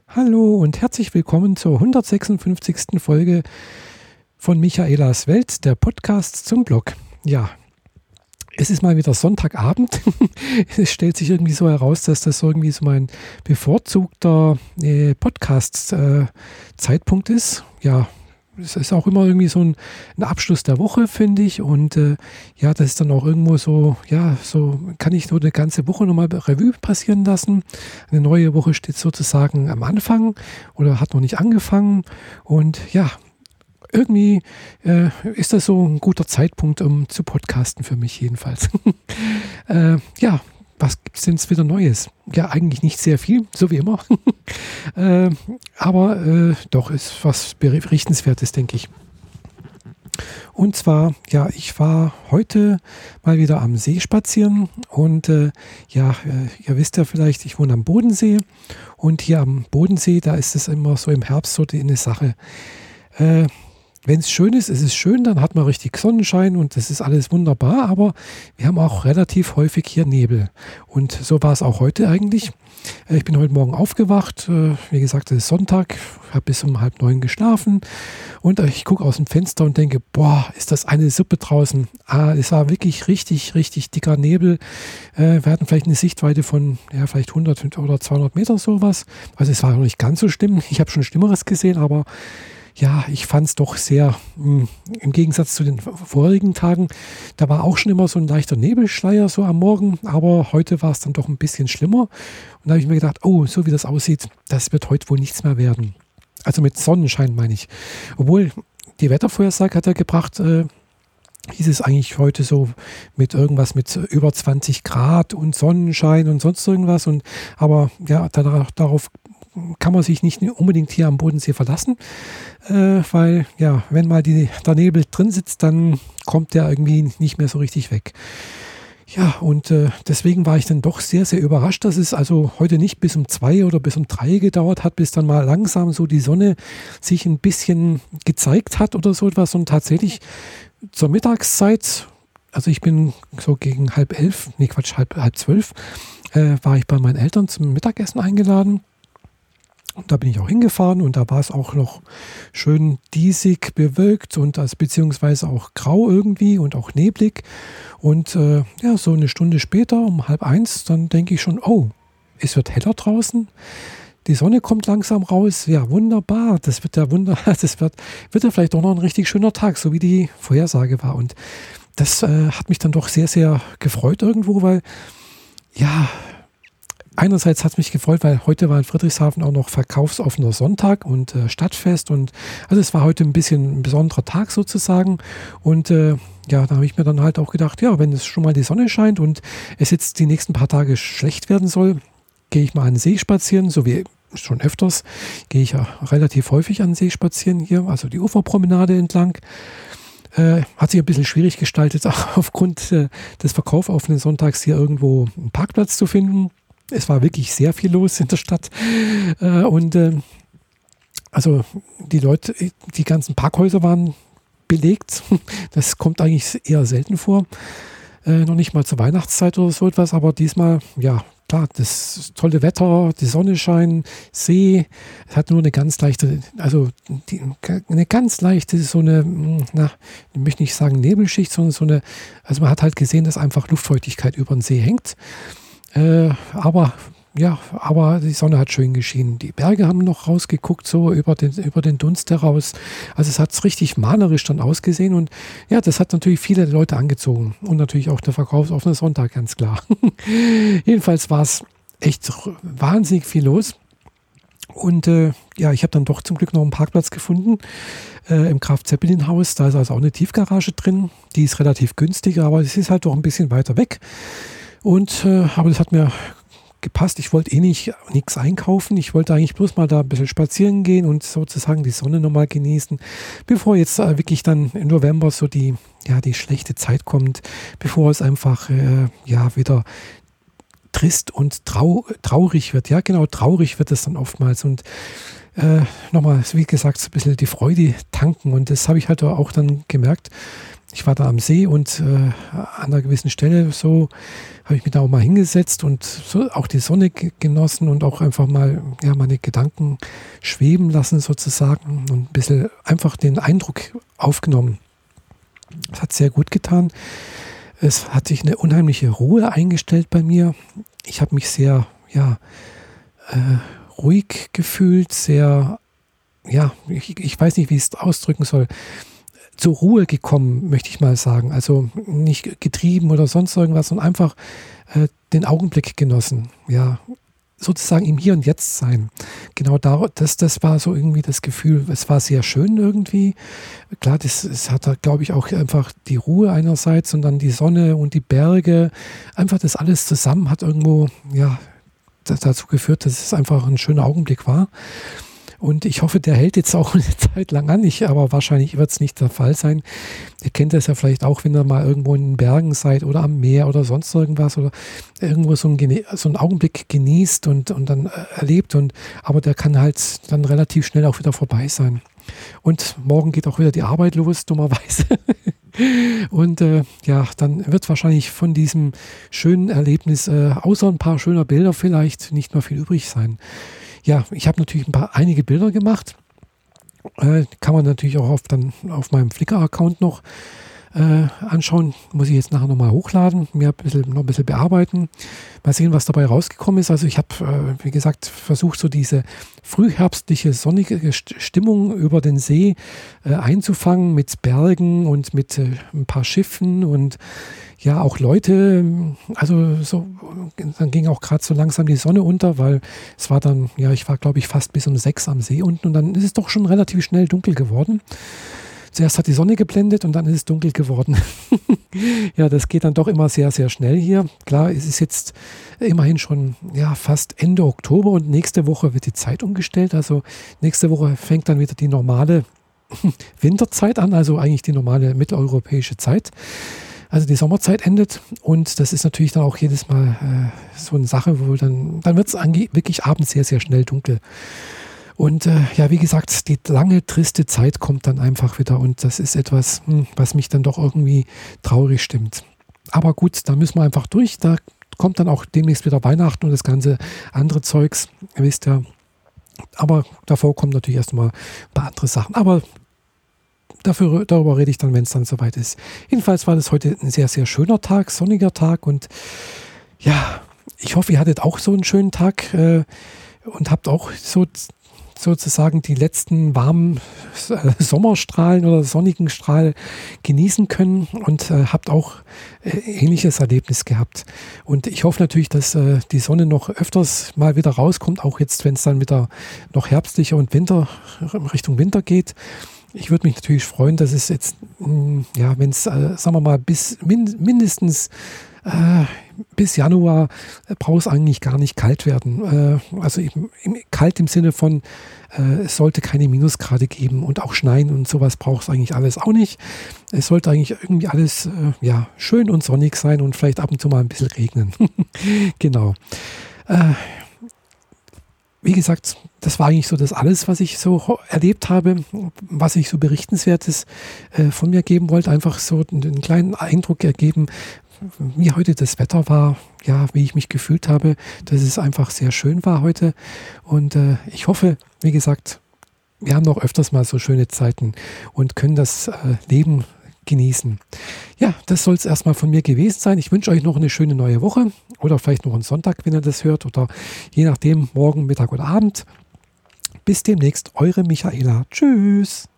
Hallo und herzlich willkommen zur 156. Folge von Michaelas Welt, der Podcast zum Blog. Ja, es ist mal wieder Sonntagabend. Es stellt sich irgendwie so heraus, dass das irgendwie so mein bevorzugter Podcast-Zeitpunkt ist. Ja, es ist auch immer irgendwie so ein Abschluss der Woche, finde ich. Und ja, das ist dann auch irgendwo so, ja, so kann ich so eine ganze Woche nochmal Revue passieren lassen. Eine neue Woche steht sozusagen am Anfang oder hat noch nicht angefangen. Und ja, irgendwie ist das so ein guter Zeitpunkt, um zu podcasten für mich jedenfalls. Ja, was gibt es denn jetzt wieder Neues? Ja, eigentlich nicht sehr viel, so wie immer. Aber doch ist was Berichtenswertes, denke ich. Und zwar, ja, ich war heute mal wieder am See spazieren und ja, ihr wisst ja vielleicht, ich wohne am Bodensee und hier am Bodensee, da ist es immer so im Herbst so eine Sache. Wenn es schön ist es schön, dann hat man richtig Sonnenschein und das ist alles wunderbar, aber wir haben auch relativ häufig hier Nebel. Und so war es auch heute eigentlich. Ich bin heute Morgen aufgewacht, wie gesagt, es ist Sonntag, habe bis um 8:30 geschlafen und ich gucke aus dem Fenster und denke, boah, ist das eine Suppe draußen. Es war wirklich richtig, richtig dicker Nebel. Wir hatten vielleicht eine Sichtweite von ja, vielleicht 100 oder 200 Meter sowas. Also es war noch nicht ganz so schlimm, ich habe schon Schlimmeres gesehen, aber ja, ich fand es doch sehr, im Gegensatz zu den vorigen Tagen, da war auch schon immer so ein leichter Nebelschleier so am Morgen, aber heute war es dann doch ein bisschen schlimmer. Und da habe ich mir gedacht, oh, so wie das aussieht, das wird heute wohl nichts mehr werden. Also mit Sonnenschein meine ich. Obwohl, die Wettervorhersage hat ja gebracht, hieß es eigentlich heute so mit irgendwas mit über 20 Grad und Sonnenschein und sonst irgendwas. Aber ja, darauf kann man sich nicht unbedingt hier am Bodensee verlassen, weil ja, wenn mal der Nebel drin sitzt, dann kommt der irgendwie nicht mehr so richtig weg. Ja, und deswegen war ich dann doch sehr, sehr überrascht, dass es also heute nicht bis um 2 oder bis um 3 gedauert hat, bis dann mal langsam so die Sonne sich ein bisschen gezeigt hat oder so etwas und tatsächlich zur Mittagszeit, also ich bin so gegen 10:30, nee Quatsch, halb 12, war ich bei meinen Eltern zum Mittagessen eingeladen. Und da bin ich auch hingefahren und da war es auch noch schön diesig bewölkt und das beziehungsweise auch grau irgendwie und auch neblig. Und ja, so eine Stunde später, um 12:30, dann denke ich schon, oh, es wird heller draußen. Die Sonne kommt langsam raus. Ja, wunderbar. Das wird ja wird ja vielleicht doch noch ein richtig schöner Tag, so wie die Vorhersage war. Und das hat mich dann doch sehr, sehr gefreut irgendwo, weil ja, einerseits hat es mich gefreut, weil heute war in Friedrichshafen auch noch verkaufsoffener Sonntag und Stadtfest und also es war heute ein bisschen ein besonderer Tag sozusagen und ja, da habe ich mir dann halt auch gedacht, ja, wenn es schon mal die Sonne scheint und es jetzt die nächsten paar Tage schlecht werden soll, gehe ich mal an den See spazieren, so wie schon öfters, gehe ich ja relativ häufig an den See spazieren hier, also die Uferpromenade entlang. Hat sich ein bisschen schwierig gestaltet, auch aufgrund des verkaufsoffenen Sonntags hier irgendwo einen Parkplatz zu finden. Es war wirklich sehr viel los in der Stadt und also die Leute, die ganzen Parkhäuser waren belegt. Das kommt eigentlich eher selten vor. Noch nicht mal zur Weihnachtszeit oder so etwas, aber diesmal, ja, klar, das tolle Wetter, die Sonne scheint, See, es hat nur eine ganz leichte, eine ganz leichte, so eine, ich möchte nicht sagen Nebelschicht, sondern so eine, also man hat halt gesehen, dass einfach Luftfeuchtigkeit über den See hängt. Aber die Sonne hat schön geschienen. Die Berge haben noch rausgeguckt, so über den Dunst heraus. Also es hat richtig malerisch dann ausgesehen und ja, das hat natürlich viele Leute angezogen und natürlich auch der verkaufsoffene Sonntag, ganz klar. Jedenfalls war es echt wahnsinnig viel los. Und ja, ich habe dann doch zum Glück noch einen Parkplatz gefunden im Graf-Zeppelin-Haus. Da ist also auch eine Tiefgarage drin. Die ist relativ günstig, aber es ist halt doch ein bisschen weiter weg. Und aber das hat mir gepasst. Ich wollte nichts einkaufen. Ich wollte eigentlich bloß mal da ein bisschen spazieren gehen und sozusagen die Sonne nochmal genießen, bevor jetzt wirklich dann im November so die schlechte Zeit kommt, bevor es einfach wieder trist und traurig wird. Ja, genau, traurig wird es dann oftmals. Und nochmal, wie gesagt, so ein bisschen die Freude tanken. Und das habe ich halt auch dann gemerkt, ich war da am See und an einer gewissen Stelle so habe ich mich da auch mal hingesetzt und so auch die Sonne genossen und auch einfach mal meine Gedanken schweben lassen sozusagen und ein bisschen einfach den Eindruck aufgenommen. Das hat sehr gut getan. Es hat sich eine unheimliche Ruhe eingestellt bei mir. Ich habe mich sehr ruhig gefühlt, sehr, ich weiß nicht, wie ich es ausdrücken soll, zur Ruhe gekommen, möchte ich mal sagen. Also nicht getrieben oder sonst irgendwas, sondern einfach den Augenblick genossen. Ja, sozusagen im Hier und Jetzt sein. Genau das war so irgendwie das Gefühl. Es war sehr schön irgendwie. Klar, es hat da, glaube ich, auch einfach die Ruhe einerseits und dann die Sonne und die Berge. Einfach das alles zusammen hat irgendwo, dazu geführt, dass es einfach ein schöner Augenblick war. Und ich hoffe, der hält jetzt auch eine Zeit lang an. Aber wahrscheinlich wird es nicht der Fall sein. Ihr kennt das ja vielleicht auch, wenn ihr mal irgendwo in den Bergen seid oder am Meer oder sonst irgendwas oder irgendwo so einen Augenblick genießt und dann erlebt. Aber der kann halt dann relativ schnell auch wieder vorbei sein. Und morgen geht auch wieder die Arbeit los, dummerweise. Und dann wird wahrscheinlich von diesem schönen Erlebnis, außer ein paar schöner Bilder vielleicht, nicht mehr viel übrig sein. Ja, ich habe natürlich einige Bilder gemacht. Kann man natürlich auch auf meinem Flickr-Account noch anschauen. Muss ich jetzt nachher nochmal hochladen, noch ein bisschen bearbeiten. Mal sehen, was dabei rausgekommen ist. Also ich habe, wie gesagt, versucht, so diese frühherbstliche, sonnige Stimmung über den See einzufangen mit Bergen und mit ein paar Schiffen und ja, auch Leute, also so, dann ging auch gerade so langsam die Sonne unter, weil es war dann, ich war glaube ich fast bis um 6 am See unten und dann ist es doch schon relativ schnell dunkel geworden. Zuerst hat die Sonne geblendet und dann ist es dunkel geworden. Ja, das geht dann doch immer sehr, sehr schnell hier. Klar, es ist jetzt immerhin schon fast Ende Oktober und nächste Woche wird die Zeit umgestellt. Also nächste Woche fängt dann wieder die normale Winterzeit an, also eigentlich die normale mitteleuropäische Zeit. Also die Sommerzeit endet und das ist natürlich dann auch jedes Mal so eine Sache, wo dann wird es wirklich abends sehr, sehr schnell dunkel. Und wie gesagt, die lange, triste Zeit kommt dann einfach wieder und das ist etwas, was mich dann doch irgendwie traurig stimmt. Aber gut, da müssen wir einfach durch. Da kommt dann auch demnächst wieder Weihnachten und das ganze andere Zeugs, ihr wisst ja. Aber davor kommen natürlich erstmal ein paar andere Sachen. Aber darüber rede ich dann, wenn es dann soweit ist. Jedenfalls war das heute ein sehr, sehr schöner Tag, sonniger Tag und ja, ich hoffe, ihr hattet auch so einen schönen Tag und habt auch sozusagen die letzten warmen Sommerstrahlen oder sonnigen Strahlen genießen können und habt auch ähnliches Erlebnis gehabt. Und ich hoffe natürlich, dass die Sonne noch öfters mal wieder rauskommt, auch jetzt, wenn es dann wieder noch herbstlicher und Richtung Winter geht. Ich würde mich natürlich freuen, dass es jetzt, wenn es, sagen wir mal, mindestens bis Januar braucht es eigentlich gar nicht kalt werden. Also kalt im Sinne von, es sollte keine Minusgrade geben und auch schneien und sowas braucht es eigentlich alles auch nicht. Es sollte eigentlich irgendwie alles schön und sonnig sein und vielleicht ab und zu mal ein bisschen regnen. Genau. Wie gesagt, das war eigentlich so das alles, was ich so erlebt habe, was ich so Berichtenswertes von mir geben wollte. Einfach so einen kleinen Eindruck ergeben, wie heute das Wetter war, wie ich mich gefühlt habe, dass es einfach sehr schön war heute. Und ich hoffe, wie gesagt, wir haben noch öfters mal so schöne Zeiten und können das Leben genießen. Ja, das soll es erstmal von mir gewesen sein. Ich wünsche euch noch eine schöne neue Woche oder vielleicht noch einen Sonntag, wenn ihr das hört oder je nachdem morgen, Mittag oder Abend. Bis demnächst, eure Michaela. Tschüss.